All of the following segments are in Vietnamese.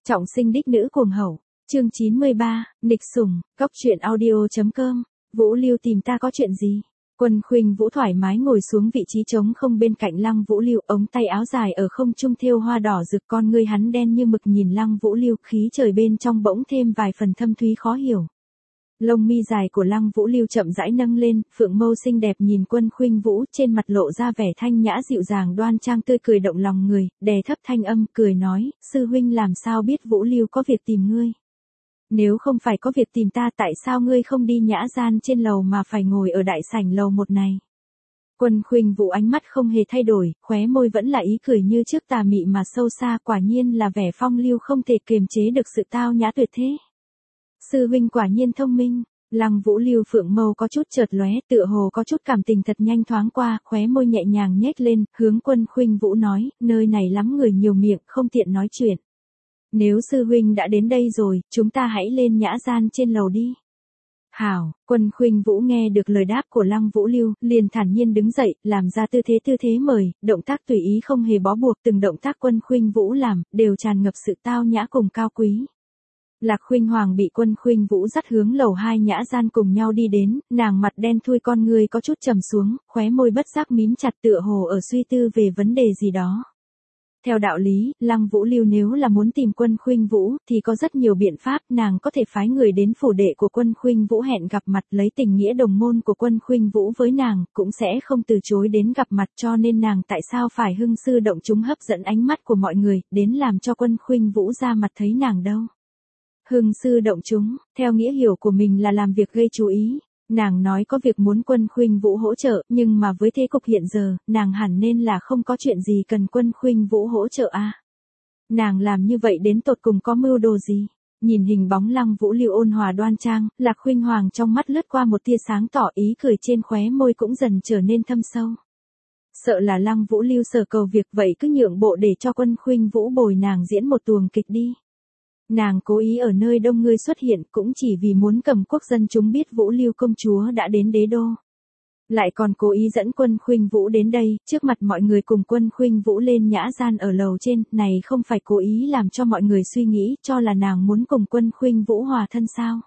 Trọng sinh đích nữ cuồng hậu, chương 93, nịch sủng, cóc truyện audio.com, Vũ Lưu tìm ta có chuyện gì? Quân Khuynh Vũ thoải mái ngồi xuống vị trí trống không bên cạnh Lăng Vũ Lưu, ống tay áo dài ở không trung thêu hoa đỏ rực, con ngươi hắn đen như mực nhìn Lăng Vũ Lưu, khí trời bên trong bỗng thêm vài phần thâm thúy khó hiểu. Lông mi dài của Lăng Vũ Lưu chậm rãi nâng lên, phượng mâu xinh đẹp nhìn Quân Khuynh Vũ, trên mặt lộ ra vẻ thanh nhã dịu dàng đoan trang tươi cười động lòng người, đè thấp thanh âm cười nói, sư huynh làm sao biết Vũ Lưu có việc tìm ngươi? Nếu không phải có việc tìm ta, tại sao ngươi không đi nhã gian trên lầu mà phải ngồi ở đại sảnh lầu một này? Quân Khuynh Vũ ánh mắt không hề thay đổi, khóe môi vẫn là ý cười như trước, tà mị mà sâu xa, quả nhiên là vẻ phong lưu không thể kiềm chế được sự tao nhã tuyệt thế. Sư huynh quả nhiên thông minh. Lăng Vũ Lưu phượng mâu có chút chợt lóe, tựa hồ có chút cảm tình thật nhanh thoáng qua, khóe môi nhẹ nhàng nhếch lên, hướng Quân Khuynh Vũ nói, nơi này lắm người nhiều miệng, không tiện nói chuyện. Nếu sư huynh đã đến đây rồi, chúng ta hãy lên nhã gian trên lầu đi. Hảo, Quân Khuynh Vũ nghe được lời đáp của Lăng Vũ Lưu, liền thản nhiên đứng dậy, làm ra tư thế mời, động tác tùy ý không hề bó buộc, từng động tác Quân Khuynh Vũ làm, đều tràn ngập sự tao nhã cùng cao quý. Lạc Khuynh Hoàng bị Quân Khuynh Vũ dắt hướng lầu 2 nhã gian cùng nhau đi đến, nàng mặt đen thui, con người có chút trầm xuống, khóe môi bất giác mím chặt, tựa hồ ở suy tư về vấn đề gì đó. Theo đạo lý, Lăng Vũ Lưu nếu là muốn tìm Quân Khuynh Vũ, thì có rất nhiều biện pháp, nàng có thể phái người đến phủ đệ của Quân Khuynh Vũ hẹn gặp mặt, lấy tình nghĩa đồng môn của Quân Khuynh Vũ với nàng, cũng sẽ không từ chối đến gặp mặt, cho nên nàng tại sao phải hưng sư động chúng hấp dẫn ánh mắt của mọi người, đến làm cho Quân Khuynh Vũ ra mặt thấy nàng đâu. Hưng sư động chúng, theo nghĩa hiểu của mình là làm việc gây chú ý. Nàng nói có việc muốn Quân Khuynh Vũ hỗ trợ, nhưng mà với thế cục hiện giờ, nàng hẳn nên là không có chuyện gì cần Quân Khuynh Vũ hỗ trợ à. Nàng làm như vậy đến tột cùng có mưu đồ gì? Nhìn hình bóng Lăng Vũ Lưu ôn hòa đoan trang, Lạc Khuynh Hoàng trong mắt lướt qua một tia sáng tỏ, ý cười trên khóe môi cũng dần trở nên thâm sâu. Sợ là Lăng Vũ Lưu sở cầu việc, vậy cứ nhượng bộ để cho Quân Khuynh Vũ bồi nàng diễn một tuồng kịch đi. Nàng cố ý ở nơi đông người xuất hiện cũng chỉ vì muốn cầm quốc dân chúng biết Vũ Lưu công chúa đã đến đế đô. Lại còn cố ý dẫn Quân Khuynh Vũ đến đây, trước mặt mọi người cùng Quân Khuynh Vũ lên nhã gian ở lầu trên, này không phải cố ý làm cho mọi người suy nghĩ cho là nàng muốn cùng Quân Khuynh Vũ hòa thân sao.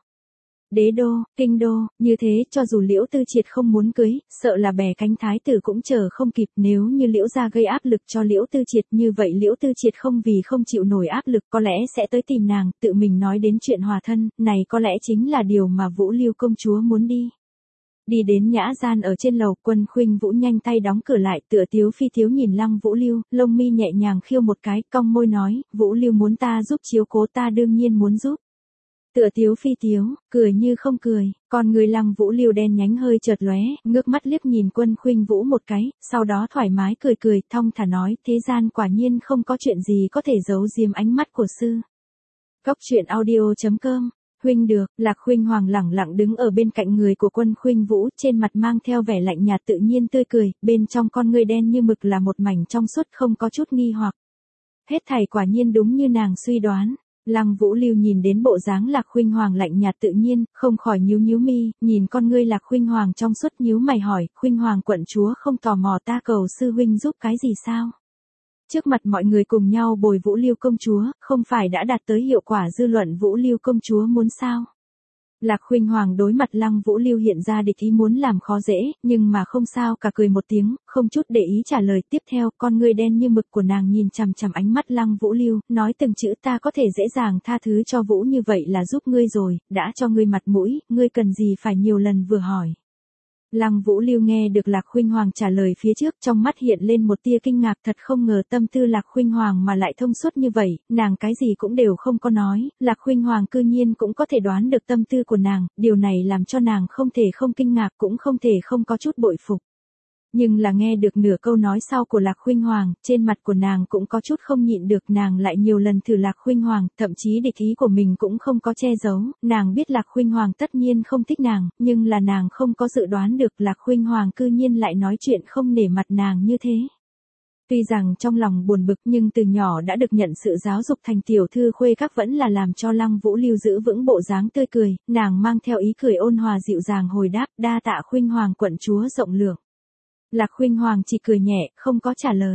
Đế đô, kinh đô, như thế cho dù Liễu Tư Triệt không muốn cưới, sợ là bè cánh thái tử cũng chờ không kịp, nếu như Liễu gia gây áp lực cho Liễu Tư Triệt, như vậy Liễu Tư Triệt không vì không chịu nổi áp lực có lẽ sẽ tới tìm nàng, tự mình nói đến chuyện hòa thân, này có lẽ chính là điều mà Vũ Lưu công chúa muốn đi. Đi đến nhã gian ở trên lầu, Quân Khuynh Vũ nhanh tay đóng cửa lại, tựa tiếu phi tiếu nhìn Lăng Vũ Lưu, lông mi nhẹ nhàng khiêu một cái, cong môi nói, Vũ Lưu muốn ta giúp chiếu cố, ta đương nhiên muốn giúp. Tựa tiếu phi tiếu, cười như không cười, còn người Lăng Vũ Lưu đen nhánh hơi chợt lóe, ngước mắt liếc nhìn Quân Khuynh Vũ một cái, sau đó thoải mái cười, thong thả nói, thế gian quả nhiên không có chuyện gì có thể giấu giếm ánh mắt của sư. Cóc truyện audio.com, huynh được. Lạc Khuynh Hoàng lẳng lặng đứng ở bên cạnh người của Quân Khuynh Vũ, trên mặt mang theo vẻ lạnh nhạt tự nhiên tươi cười, bên trong con ngươi đen như mực là một mảnh trong suốt không có chút nghi hoặc. Hết thảy quả nhiên đúng như nàng suy đoán. Lăng Vũ Lưu nhìn đến bộ dáng Lạc Khuynh Hoàng lạnh nhạt tự nhiên, không khỏi nhíu mi, nhìn con ngươi Lạc Khuynh Hoàng trong suốt nhíu mày hỏi, Khuynh Hoàng quận chúa không tò mò ta cầu sư huynh giúp cái gì sao? Trước mặt mọi người cùng nhau bồi Vũ Lưu công chúa, không phải đã đạt tới hiệu quả dư luận Vũ Lưu công chúa muốn sao? Lạc Khuynh Hoàng đối mặt Lăng Vũ Lưu hiện ra địch ý muốn làm khó dễ, nhưng mà không sao cả, cười một tiếng, không chút để ý trả lời. Tiếp theo, con ngươi đen như mực của nàng nhìn chằm chằm ánh mắt Lăng Vũ Lưu, nói từng chữ, ta có thể dễ dàng tha thứ cho Vũ như vậy là giúp ngươi rồi, đã cho ngươi mặt mũi, ngươi cần gì phải nhiều lần vừa hỏi. Lăng Vũ Lưu nghe được Lạc Khuynh Hoàng trả lời phía trước, trong mắt hiện lên một tia kinh ngạc, thật không ngờ tâm tư Lạc Khuynh Hoàng mà lại thông suốt như vậy, nàng cái gì cũng đều không có nói, Lạc Khuynh Hoàng cư nhiên cũng có thể đoán được tâm tư của nàng, điều này làm cho nàng không thể không kinh ngạc, cũng không thể không có chút bội phục. Nhưng là nghe được nửa câu nói sau của Lạc Khuynh Hoàng, trên mặt của nàng cũng có chút không nhịn được, nàng lại nhiều lần thử Lạc Khuynh Hoàng, thậm chí địch ý của mình cũng không có che giấu, nàng biết Lạc Khuynh Hoàng tất nhiên không thích nàng, nhưng là nàng không có dự đoán được Lạc Khuynh Hoàng cư nhiên lại nói chuyện không nể mặt nàng như thế. Tuy rằng trong lòng buồn bực nhưng từ nhỏ đã được nhận sự giáo dục thành tiểu thư khuê các vẫn là làm cho Lăng Vũ Lưu giữ vững bộ dáng tươi cười, nàng mang theo ý cười ôn hòa dịu dàng hồi đáp, đa tạ Khuynh Hoàng quận chúa rộng lượng. Lạc Khuynh Hoàng chỉ cười nhẹ, không có trả lời.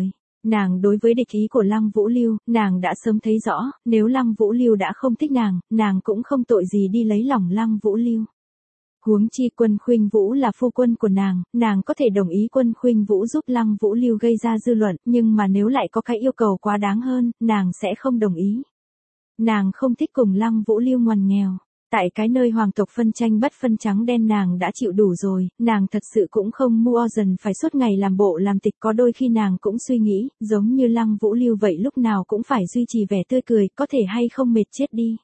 Nàng đối với địch ý của Lăng Vũ Lưu, nàng đã sớm thấy rõ, nếu Lăng Vũ Lưu đã không thích nàng cũng không tội gì đi lấy lòng Lăng Vũ Lưu. Huống chi Quân Khuynh Vũ là phu quân của nàng có thể đồng ý Quân Khuynh Vũ giúp Lăng Vũ Lưu gây ra dư luận, nhưng mà nếu lại có cái yêu cầu quá đáng hơn, nàng sẽ không đồng ý. Nàng không thích cùng Lăng Vũ Lưu ngoằn nghèo. Tại cái nơi hoàng tộc phân tranh bất phân trắng đen nàng đã chịu đủ rồi, nàng thật sự cũng không mua dần phải suốt ngày làm bộ làm tịch, có đôi khi nàng cũng suy nghĩ, giống như Lăng Vũ Lưu vậy lúc nào cũng phải duy trì vẻ tươi cười, có thể hay không mệt chết đi.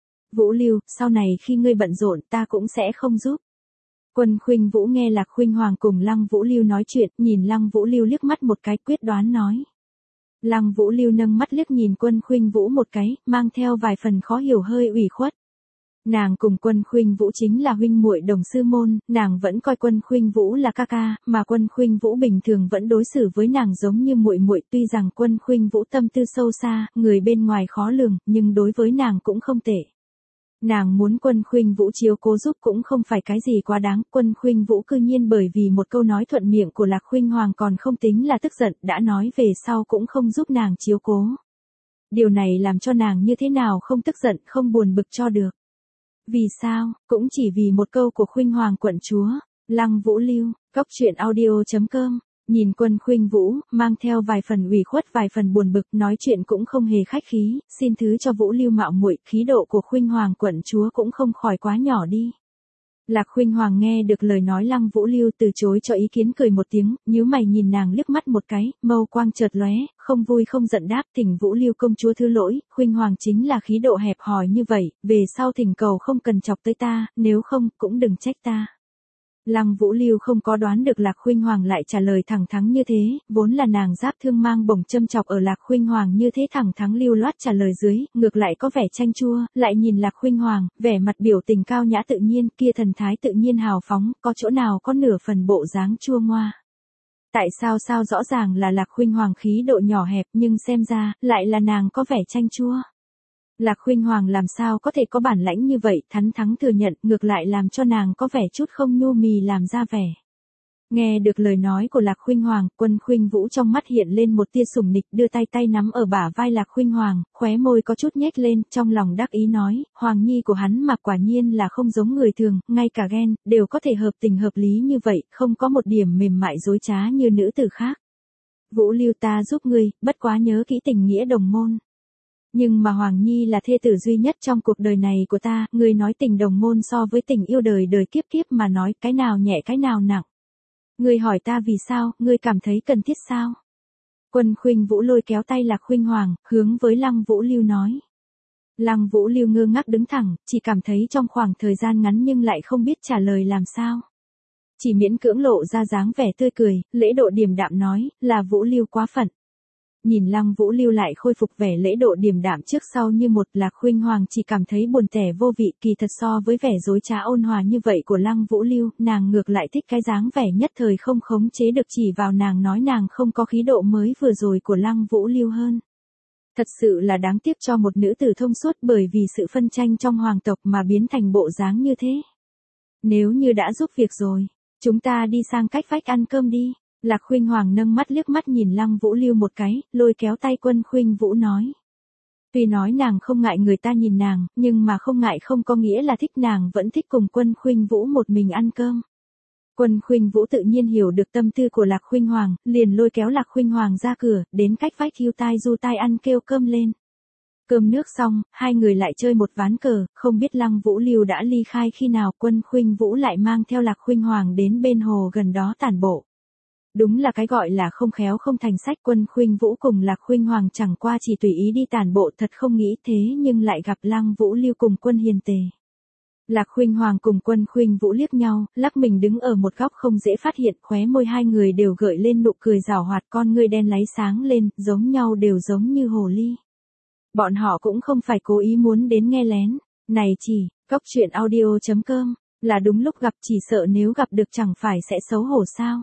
Vũ Lưu, sau này khi ngươi bận rộn ta cũng sẽ không giúp. Quân Khuynh Vũ nghe Lạc Khuynh Hoàng cùng Lăng Vũ Lưu nói chuyện, nhìn Lăng Vũ Lưu liếc mắt một cái quyết đoán nói. Lăng Vũ Lưu nâng mắt liếc nhìn Quân Khuynh Vũ một cái, mang theo vài phần khó hiểu hơi ủy khuất. Nàng cùng Quân Khuynh Vũ chính là huynh muội đồng sư môn, nàng vẫn coi Quân Khuynh Vũ là ca ca, mà Quân Khuynh Vũ bình thường vẫn đối xử với nàng giống như muội muội, tuy rằng Quân Khuynh Vũ tâm tư sâu xa, người bên ngoài khó lường, nhưng đối với nàng cũng không tệ. Nàng muốn Quân Khuynh Vũ chiếu cố giúp cũng không phải cái gì quá đáng, Quân Khuynh Vũ cư nhiên bởi vì một câu nói thuận miệng của Lạc Khuynh Hoàng còn không tính là tức giận, đã nói về sau cũng không giúp nàng chiếu cố. Điều này làm cho nàng như thế nào không tức giận, không buồn bực cho được. Vì sao, cũng chỉ vì một câu của Khuynh Hoàng quận chúa. Lăng Vũ Lưu, coctruyện.audio.com. Nhìn Quân Khuynh Vũ, mang theo vài phần ủy khuất vài phần buồn bực, nói chuyện cũng không hề khách khí, xin thứ cho Vũ Lưu mạo muội, khí độ của Khuynh Hoàng quận chúa cũng không khỏi quá nhỏ đi. Lạc Khuynh Hoàng nghe được lời nói Lăng Vũ Lưu từ chối cho ý kiến cười một tiếng, nhíu mày nhìn nàng liếc mắt một cái, mâu quang chợt lóe, không vui không giận đáp, thỉnh Vũ Lưu công chúa thứ lỗi, Khuynh Hoàng chính là khí độ hẹp hòi như vậy, về sau thỉnh cầu không cần chọc tới ta, nếu không cũng đừng trách ta. Lăng Vũ Lưu không có đoán được Lạc Khuynh Hoàng lại trả lời thẳng thắn như thế, vốn là nàng giáp thương mang bổng châm chọc ở Lạc Khuynh Hoàng như thế thẳng thắn lưu loát trả lời dưới, ngược lại có vẻ chanh chua, lại nhìn Lạc Khuynh Hoàng, vẻ mặt biểu tình cao nhã tự nhiên, kia thần thái tự nhiên hào phóng, có chỗ nào có nửa phần bộ dáng chua ngoa. Tại sao rõ ràng là Lạc Khuynh Hoàng khí độ nhỏ hẹp nhưng xem ra, lại là nàng có vẻ chanh chua. Lạc Khuynh Hoàng làm sao có thể có bản lãnh như vậy, thắn thắn thừa nhận, ngược lại làm cho nàng có vẻ chút không nhu mì làm ra vẻ. Nghe được lời nói của Lạc Khuynh Hoàng, Quân Khuynh Vũ trong mắt hiện lên một tia sủng nịch, đưa tay nắm ở bả vai Lạc Khuynh Hoàng, khóe môi có chút nhếch lên, trong lòng đắc ý nói, Hoàng nhi của hắn mà quả nhiên là không giống người thường, ngay cả ghen, đều có thể hợp tình hợp lý như vậy, không có một điểm mềm mại dối trá như nữ tử khác. Vũ Lưu ta giúp ngươi, bất quá nhớ kỹ tình nghĩa đồng môn. Nhưng mà Hoàng Nhi là thê tử duy nhất trong cuộc đời này của ta, ngươi nói tình đồng môn so với tình yêu đời đời kiếp kiếp mà nói, cái nào nhẹ cái nào nặng. Ngươi hỏi ta vì sao, ngươi cảm thấy cần thiết sao? Quân Khuynh Vũ lôi kéo tay Lạc Khuynh Hoàng, hướng với Lăng Vũ Lưu nói. Lăng Vũ Lưu ngơ ngác đứng thẳng, chỉ cảm thấy trong khoảng thời gian ngắn nhưng lại không biết trả lời làm sao. Chỉ miễn cưỡng lộ ra dáng vẻ tươi cười, lễ độ điềm đạm nói, là Vũ Lưu quá phận. Nhìn Lăng Vũ Lưu lại khôi phục vẻ lễ độ điềm đạm trước sau như một, Lạc Khuynh Hoàng chỉ cảm thấy buồn tẻ vô vị, kỳ thật so với vẻ dối trá ôn hòa như vậy của Lăng Vũ Lưu, nàng ngược lại thích cái dáng vẻ nhất thời không khống chế được chỉ vào nàng nói nàng không có khí độ mới vừa rồi của Lăng Vũ Lưu hơn. Thật sự là đáng tiếc cho một nữ tử thông suốt bởi vì sự phân tranh trong hoàng tộc mà biến thành bộ dáng như thế. Nếu như đã giúp việc rồi, chúng ta đi sang cách vách ăn cơm đi. Lạc Khuynh Hoàng nâng mắt liếc mắt nhìn Lăng Vũ Lưu một cái, lôi kéo tay Quân Khuynh Vũ nói. Tuy nói nàng không ngại người ta nhìn nàng, nhưng mà không ngại không có nghĩa là thích, nàng vẫn thích cùng Quân Khuynh Vũ một mình ăn cơm. Quân Khuynh Vũ tự nhiên hiểu được tâm tư của Lạc Khuynh Hoàng, liền lôi kéo Lạc Khuynh Hoàng ra cửa, đến cách vách hiu tai du tai ăn kêu cơm lên. Cơm nước xong, hai người lại chơi một ván cờ, không biết Lăng Vũ Lưu đã ly khai khi nào, Quân Khuynh Vũ lại mang theo Lạc Khuynh Hoàng đến bên hồ gần đó tản bộ. Đúng là cái gọi là không khéo không thành sách, Quân Khuynh Vũ cùng Lạc Khuynh Hoàng chẳng qua chỉ tùy ý đi tản bộ, thật không nghĩ thế nhưng lại gặp Lăng Vũ Lưu cùng Quân Hiền Tề. Lạc Khuynh Hoàng cùng Quân Khuynh Vũ liếc nhau, lắc mình đứng ở một góc không dễ phát hiện, khóe môi hai người đều gợi lên nụ cười giảo hoạt, con ngươi đen láy sáng lên, giống nhau đều giống như hồ ly. Bọn họ cũng không phải cố ý muốn đến nghe lén, này chỉ, coctruyện.audio.com, là đúng lúc gặp, chỉ sợ nếu gặp được chẳng phải sẽ xấu hổ sao.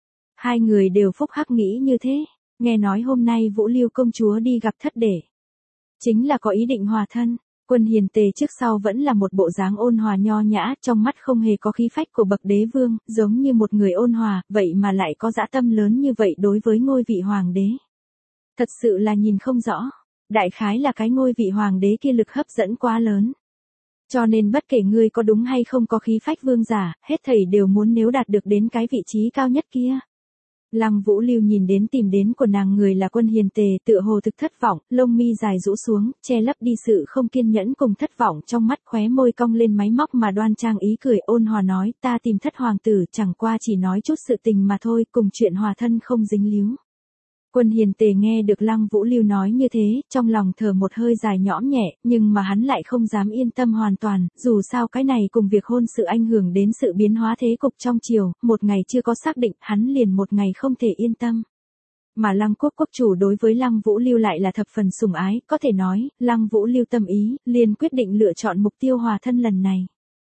Hai người đều phúc hắc nghĩ như thế, nghe nói hôm nay Vũ Lưu công chúa đi gặp thất đệ. Chính là có ý định hòa thân, Quân Hiền Tề trước sau vẫn là một bộ dáng ôn hòa nho nhã, trong mắt không hề có khí phách của bậc đế vương, giống như một người ôn hòa, vậy mà lại có dã tâm lớn như vậy đối với ngôi vị hoàng đế. Thật sự là nhìn không rõ. Đại khái là cái ngôi vị hoàng đế kia lực hấp dẫn quá lớn. Cho nên bất kể ngươi có đúng hay không có khí phách vương giả, hết thảy đều muốn nếu đạt được đến cái vị trí cao nhất kia. Lăng Vũ Lưu nhìn đến tìm đến của nàng người là Quân Hiền Tề, tựa hồ thực thất vọng, lông mi dài rũ xuống, che lấp đi sự không kiên nhẫn cùng thất vọng trong mắt, khóe môi cong lên máy móc mà đoan trang ý cười ôn hòa nói, ta tìm Thất hoàng tử chẳng qua chỉ nói chút sự tình mà thôi, cùng chuyện hòa thân không dính líu. Quân Hiền Tề nghe được Lăng Vũ Lưu nói như thế, trong lòng thở một hơi dài nhõm nhẹ, nhưng mà hắn lại không dám yên tâm hoàn toàn, dù sao cái này cùng việc hôn sự ảnh hưởng đến sự biến hóa thế cục trong triều, một ngày chưa có xác định, hắn liền một ngày không thể yên tâm. Mà Lăng Quốc quốc chủ đối với Lăng Vũ Lưu lại là thập phần sủng ái, có thể nói, Lăng Vũ Lưu tâm ý, liền quyết định lựa chọn mục tiêu hòa thân lần này.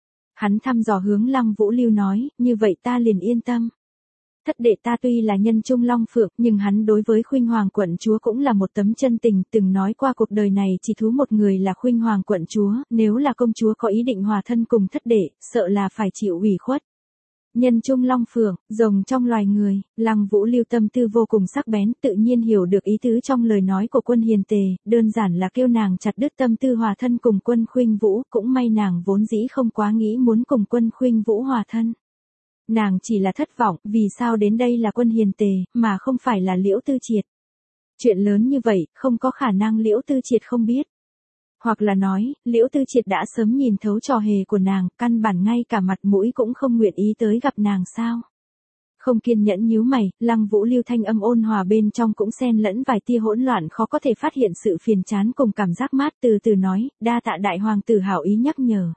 Hắn thăm dò hướng Lăng Vũ Lưu nói, như vậy ta liền yên tâm. Thất đệ ta tuy là nhân trung long phượng, nhưng hắn đối với Khuynh Hoàng quận chúa cũng là một tấm chân tình, từng nói qua cuộc đời này chỉ thú một người là Khuynh Hoàng quận chúa, nếu là công chúa có ý định hòa thân cùng thất đệ, sợ là phải chịu ủy khuất. Nhân trung long phượng, rồng trong loài người, Lăng Vũ Lưu tâm tư vô cùng sắc bén, tự nhiên hiểu được ý tứ trong lời nói của Quân Hiền Tề, đơn giản là kêu nàng chặt đứt tâm tư hòa thân cùng Quân Khuynh Vũ, cũng may nàng vốn dĩ không quá nghĩ muốn cùng Quân Khuynh Vũ hòa thân. Nàng chỉ là thất vọng, vì sao đến đây là Quân Hiền Tề, mà không phải là Liễu Tư Triệt. Chuyện lớn như vậy, không có khả năng Liễu Tư Triệt không biết. Hoặc là nói, Liễu Tư Triệt đã sớm nhìn thấu trò hề của nàng, căn bản ngay cả mặt mũi cũng không nguyện ý tới gặp nàng sao. Không kiên nhẫn nhíu mày, Lăng Vũ Lưu thanh âm ôn hòa bên trong cũng xen lẫn vài tia hỗn loạn khó có thể phát hiện sự phiền chán cùng cảm giác mát, từ từ nói, đa tạ đại hoàng tử hảo ý nhắc nhở.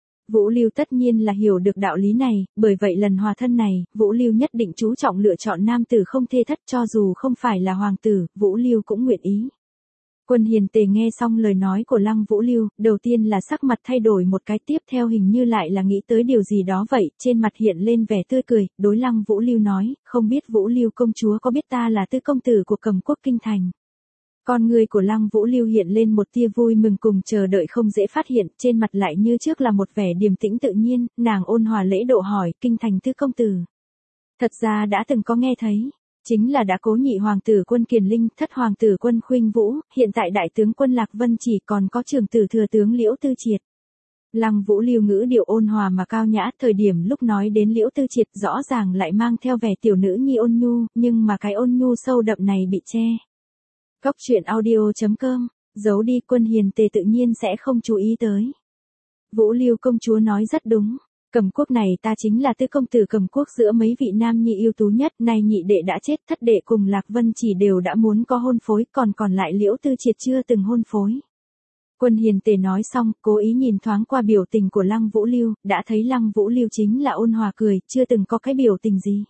Vũ Lưu tất nhiên là hiểu được đạo lý này, bởi vậy lần hòa thân này, Vũ Lưu nhất định chú trọng lựa chọn nam tử không thê thất, cho dù không phải là hoàng tử, Vũ Lưu cũng nguyện ý. Quân Hiền Tề nghe xong lời nói của Lăng Vũ Lưu, đầu tiên là sắc mặt thay đổi một cái, tiếp theo hình như lại là nghĩ tới điều gì đó vậy, trên mặt hiện lên vẻ tươi cười, đối Lăng Vũ Lưu nói, không biết Vũ Lưu công chúa có biết ta là tứ công tử của Cầm Quốc Kinh Thành. Con người của Lăng Vũ Lưu hiện lên một tia vui mừng cùng chờ đợi không dễ phát hiện, trên mặt lại như trước là một vẻ điềm tĩnh tự nhiên, nàng ôn hòa lễ độ hỏi, Kinh Thành tứ công tử. Thật ra đã từng có nghe thấy, chính là đã cố nhị hoàng tử Quân Kiền Linh, thất hoàng tử Quân Khuynh Vũ, hiện tại đại tướng quân Lạc Vân chỉ còn có trưởng tử thừa tướng Liễu Tư Triệt. Lăng Vũ Lưu ngữ điệu ôn hòa mà cao nhã, thời điểm lúc nói đến Liễu Tư Triệt rõ ràng lại mang theo vẻ tiểu nữ nhi ôn nhu, nhưng mà cái ôn nhu sâu đậm này bị che. Góc truyện audio.com, giấu đi, Quân Hiền Tề tự nhiên sẽ không chú ý tới. Vũ Lưu công chúa nói rất đúng, Cầm Quốc này ta chính là tứ công tử Cầm Quốc giữa mấy vị nam nhi ưu tú nhất, nay nhị đệ đã chết, thất đệ cùng Lạc Vân chỉ đều đã muốn có hôn phối, còn lại Liễu Tư Triệt chưa từng hôn phối. Quân Hiền Tề nói xong, cố ý nhìn thoáng qua biểu tình của Lăng Vũ Lưu, đã thấy Lăng Vũ Lưu chính là ôn hòa cười, chưa từng có cái biểu tình gì.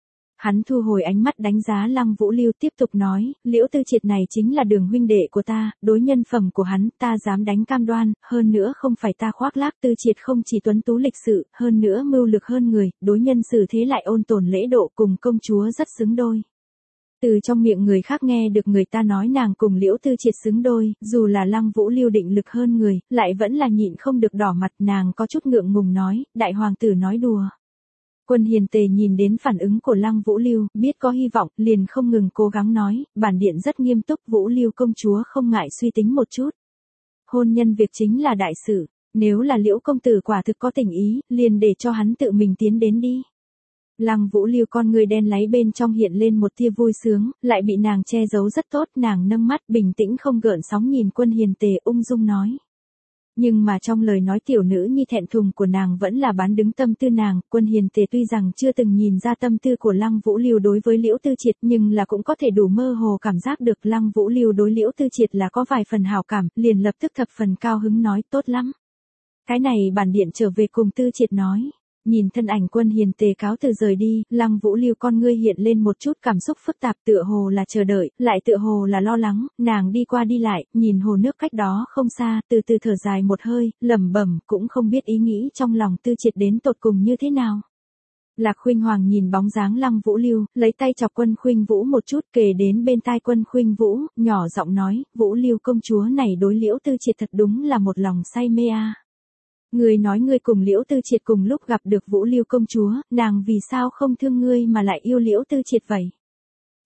Hắn thu hồi ánh mắt đánh giá Lăng Vũ Lưu, tiếp tục nói, Liễu Tư Triệt này chính là Đường huynh đệ của ta, đối nhân phẩm của hắn, ta dám đánh cam đoan, hơn nữa không phải ta khoác lác, Tư Triệt không chỉ tuấn tú lịch sự, hơn nữa mưu lược hơn người, đối nhân xử thế lại ôn tồn lễ độ, cùng công chúa rất xứng đôi. Từ trong miệng người khác nghe được người ta nói nàng cùng Liễu Tư Triệt xứng đôi, dù là Lăng Vũ Lưu định lực hơn người, lại vẫn là nhịn không được đỏ mặt, nàng có chút ngượng ngùng nói, đại hoàng tử nói đùa. Quân Hiền Tề nhìn đến phản ứng của Lăng Vũ Lưu, biết có hy vọng, liền không ngừng cố gắng nói, bản điện rất nghiêm túc, Vũ Lưu công chúa không ngại suy tính một chút. Hôn nhân việc chính là đại sự, nếu là Liễu công tử quả thực có tình ý, liền để cho hắn tự mình tiến đến đi. Lăng Vũ Lưu con người đen láy bên trong hiện lên một tia vui sướng, lại bị nàng che giấu rất tốt, nàng nâng mắt bình tĩnh không gợn sóng nhìn Quân Hiền Tề ung dung nói. Nhưng mà trong lời nói tiểu nữ nhi thẹn thùng của nàng vẫn là bán đứng tâm tư nàng, Quân Hiền Tề tuy rằng chưa từng nhìn ra tâm tư của Lăng Vũ Lưu đối với Liễu Tư Triệt, nhưng là cũng có thể đủ mơ hồ cảm giác được Lăng Vũ Lưu đối Liễu Tư Triệt là có vài phần hảo cảm, liền lập tức thập phần cao hứng nói tốt lắm. Cái này bản điện trở về cùng Tư Triệt nói. Nhìn thân ảnh Quân Hiền Tề cáo từ rời đi, Lăng Vũ Lưu con ngươi hiện lên một chút cảm xúc phức tạp, tựa hồ là chờ đợi, lại tựa hồ là lo lắng, nàng đi qua đi lại, nhìn hồ nước cách đó không xa, từ từ thở dài một hơi, lẩm bẩm, cũng không biết ý nghĩ trong lòng Tư Triệt đến tột cùng như thế nào. Lạc Khuynh Hoàng nhìn bóng dáng Lăng Vũ Lưu, lấy tay chọc Quân Khuynh Vũ một chút, kề đến bên tai Quân Khuynh Vũ, nhỏ giọng nói, Vũ Lưu công chúa này đối Liễu Tư Triệt thật đúng là một lòng say mê a. Ngươi nói ngươi cùng Liễu Tư Triệt cùng lúc gặp được Vũ Lưu công chúa, nàng vì sao không thương ngươi mà lại yêu Liễu Tư Triệt vậy?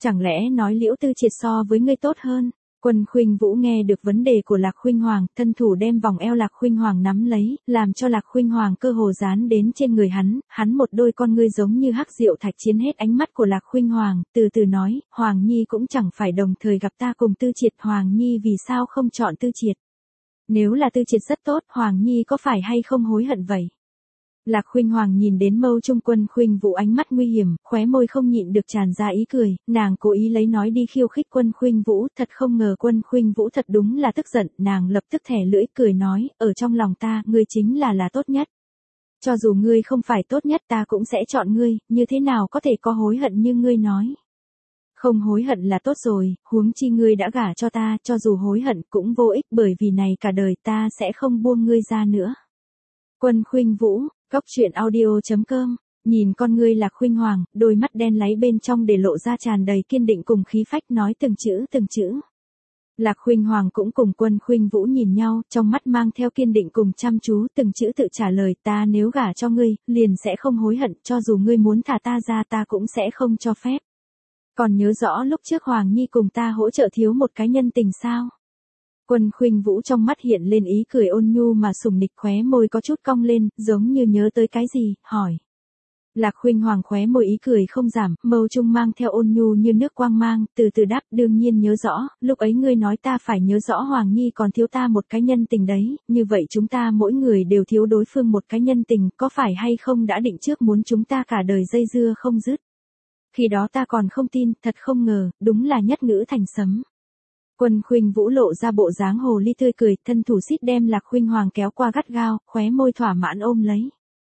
Chẳng lẽ nói Liễu Tư Triệt so với ngươi tốt hơn? Quân Khuynh Vũ nghe được vấn đề của Lạc Khuynh Hoàng, thân thủ đem vòng eo Lạc Khuynh Hoàng nắm lấy, làm cho Lạc Khuynh Hoàng cơ hồ dán đến trên người hắn một đôi con ngươi giống như hắc diệu thạch chiến hết ánh mắt của Lạc Khuynh Hoàng, từ từ nói, Hoàng Nhi cũng chẳng phải đồng thời gặp ta cùng Tư Triệt, Hoàng Nhi vì sao không chọn Tư Triệt? Nếu là Tư Triệt rất tốt, Hoàng Nhi có phải hay không hối hận vậy? Lạc Khuynh Hoàng nhìn đến mâu trung Quân Khuynh Vũ ánh mắt nguy hiểm, khóe môi không nhịn được tràn ra ý cười, nàng cố ý lấy nói đi khiêu khích Quân Khuynh Vũ, thật không ngờ Quân Khuynh Vũ thật đúng là tức giận, nàng lập tức thẻ lưỡi cười nói, ở trong lòng ta, ngươi chính là tốt nhất. Cho dù ngươi không phải tốt nhất ta cũng sẽ chọn ngươi, như thế nào có thể có hối hận như ngươi nói. Không hối hận là tốt rồi, huống chi ngươi đã gả cho ta, cho dù hối hận cũng vô ích bởi vì này cả đời ta sẽ không buông ngươi ra nữa. Quân Khuynh Vũ, Cóc truyện audio.com, nhìn con ngươi Lạc Khuynh Hoàng, đôi mắt đen láy bên trong để lộ ra tràn đầy kiên định cùng khí phách nói từng chữ. Lạc Khuynh Hoàng cũng cùng Quân Khuynh Vũ nhìn nhau, trong mắt mang theo kiên định cùng chăm chú, từng chữ tự trả lời, ta nếu gả cho ngươi, liền sẽ không hối hận, cho dù ngươi muốn thả ta ra ta cũng sẽ không cho phép. Còn nhớ rõ lúc trước Hoàng Nhi cùng ta hỗ trợ thiếu một cái nhân tình sao? Quân Khuynh Vũ trong mắt hiện lên ý cười ôn nhu mà sủng nịch, khóe môi có chút cong lên, giống như nhớ tới cái gì, hỏi. Lạc Khuynh Hoàng khóe môi ý cười không giảm, mâu trung mang theo ôn nhu như nước quang mang, từ từ đáp, đương nhiên nhớ rõ, lúc ấy ngươi nói ta phải nhớ rõ Hoàng Nhi còn thiếu ta một cái nhân tình đấy, như vậy chúng ta mỗi người đều thiếu đối phương một cái nhân tình, có phải hay không đã định trước muốn chúng ta cả đời dây dưa không dứt. Khi đó ta còn không tin, thật không ngờ, đúng là nhất ngữ thành sấm. Quân Khuynh Vũ lộ ra bộ dáng hồ ly tươi cười, thân thủ xít đem Lạc Khuynh Hoàng kéo qua gắt gao, khóe môi thỏa mãn ôm lấy.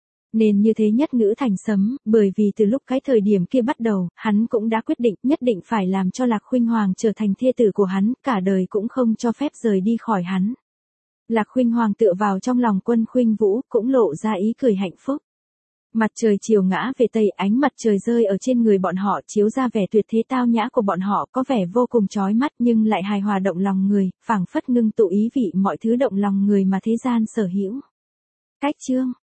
Nên như thế nhất ngữ thành sấm, bởi vì từ lúc cái thời điểm kia bắt đầu, hắn cũng đã quyết định nhất định phải làm cho Lạc Khuynh Hoàng trở thành thê tử của hắn, cả đời cũng không cho phép rời đi khỏi hắn. Lạc Khuynh Hoàng tựa vào trong lòng Quân Khuynh Vũ, cũng lộ ra ý cười hạnh phúc. Mặt trời chiều ngã về tây, ánh mặt trời rơi ở trên người bọn họ, chiếu ra vẻ tuyệt thế tao nhã của bọn họ, có vẻ vô cùng chói mắt nhưng lại hài hòa động lòng người, phảng phất ngưng tụ ý vị mọi thứ động lòng người mà thế gian sở hữu. Cách chương